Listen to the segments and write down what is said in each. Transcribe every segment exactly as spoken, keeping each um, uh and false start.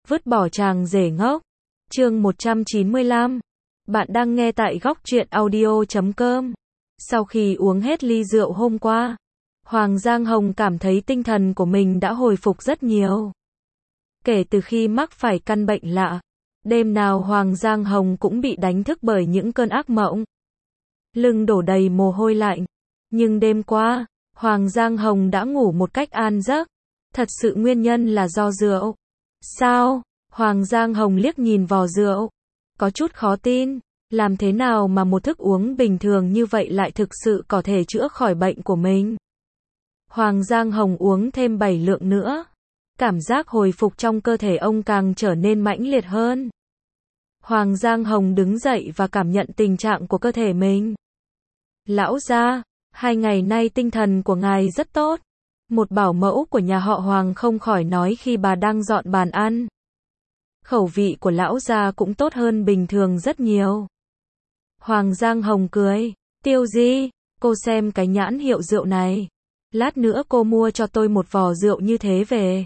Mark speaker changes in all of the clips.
Speaker 1: Vứt bỏ chàng rể ngốc. Chương một trăm chín mươi lăm. Bạn đang nghe tại góc truyện audio chấm com. Sau khi uống hết ly rượu hôm qua, Hoàng Giang Hồng cảm thấy tinh thần của mình đã hồi phục rất nhiều. Kể từ khi mắc phải căn bệnh lạ, đêm nào Hoàng Giang Hồng cũng bị đánh thức bởi những cơn ác mộng. Lưng đổ đầy mồ hôi lạnh. Nhưng đêm qua, Hoàng Giang Hồng đã ngủ một cách an giấc. Thật sự nguyên nhân là do rượu. Sao? Hoàng Giang Hồng liếc nhìn vò rượu. Có chút khó tin. Làm thế nào mà một thức uống bình thường như vậy lại thực sự có thể chữa khỏi bệnh của mình? Hoàng Giang Hồng uống thêm bảy lượng nữa. Cảm giác hồi phục trong cơ thể ông càng trở nên mãnh liệt hơn. Hoàng Giang Hồng đứng dậy và cảm nhận tình trạng của cơ thể mình. Lão gia, hai ngày nay tinh thần của ngài rất tốt. Một bảo mẫu của nhà họ Hoàng không khỏi nói khi bà đang dọn bàn ăn. Khẩu vị của lão gia cũng tốt hơn bình thường rất nhiều. Hoàng Giang Hồng cười. Tiêu Di, cô xem cái nhãn hiệu rượu này. Lát nữa cô mua cho tôi một vò rượu như thế về.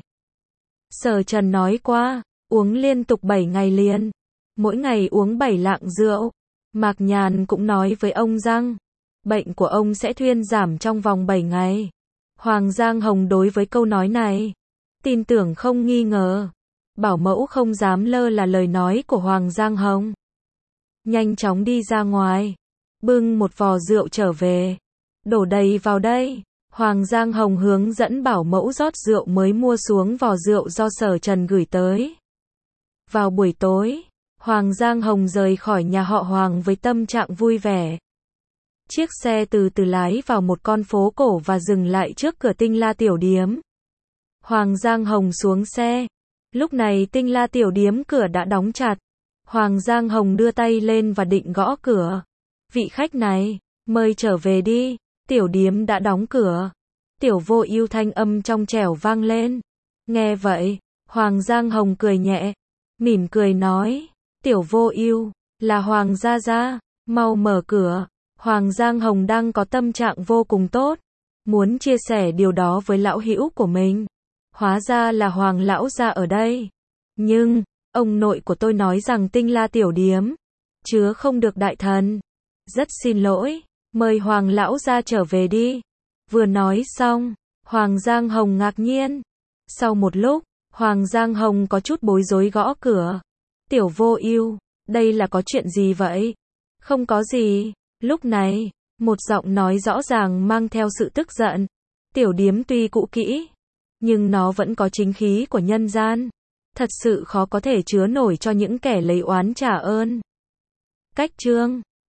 Speaker 1: Sở Trần nói qua, uống liên tục bảy ngày liền. Mỗi ngày uống bảy lạng rượu. Mạc Nhàn cũng nói với ông rằng, bệnh của ông sẽ thuyên giảm trong vòng bảy ngày. Hoàng Giang Hồng đối với câu nói này, tin tưởng không nghi ngờ. Bảo mẫu không dám lơ là lời nói của Hoàng Giang Hồng. Nhanh chóng đi ra ngoài, bưng một vò rượu trở về. Đổ đầy vào đây. Hoàng Giang Hồng hướng dẫn bảo mẫu rót rượu mới mua xuống vò rượu do Sở Trần gửi tới. Vào buổi tối, Hoàng Giang Hồng rời khỏi nhà họ Hoàng với tâm trạng vui vẻ. Chiếc xe từ từ lái vào một con phố cổ và dừng lại trước cửa Tinh La Tiểu Điếm. Hoàng Giang Hồng xuống xe. Lúc này Tinh La Tiểu Điếm cửa đã đóng chặt. Hoàng Giang Hồng đưa tay lên và định gõ cửa. Vị khách này, mời trở về đi. Tiểu điếm đã đóng cửa. Tiểu Vô Ưu thanh âm trong trẻo vang lên. Nghe vậy, Hoàng Giang Hồng cười nhẹ, mỉm cười nói, Tiểu Vô Ưu, là Hoàng gia gia, mau mở cửa. Hoàng Giang Hồng đang có tâm trạng vô cùng tốt, muốn chia sẻ điều đó với lão hữu của mình. Hóa ra là Hoàng lão gia ở đây. Nhưng, ông nội của tôi nói rằng Tinh La Tiểu Điếm chứa không được đại thần. Rất xin lỗi, mời Hoàng lão gia trở về đi. Vừa nói xong, Hoàng Giang Hồng ngạc nhiên. Sau một lúc, Hoàng Giang Hồng có chút bối rối gõ cửa. Tiểu Vô Ưu, đây là có chuyện gì vậy? Không có gì. Lúc này, một giọng nói rõ ràng mang theo sự tức giận. Tiểu điếm tuy cũ kỹ, nhưng nó vẫn có chính khí của nhân gian. Thật sự khó có thể chứa nổi cho những kẻ lấy oán trả ơn. Cách chương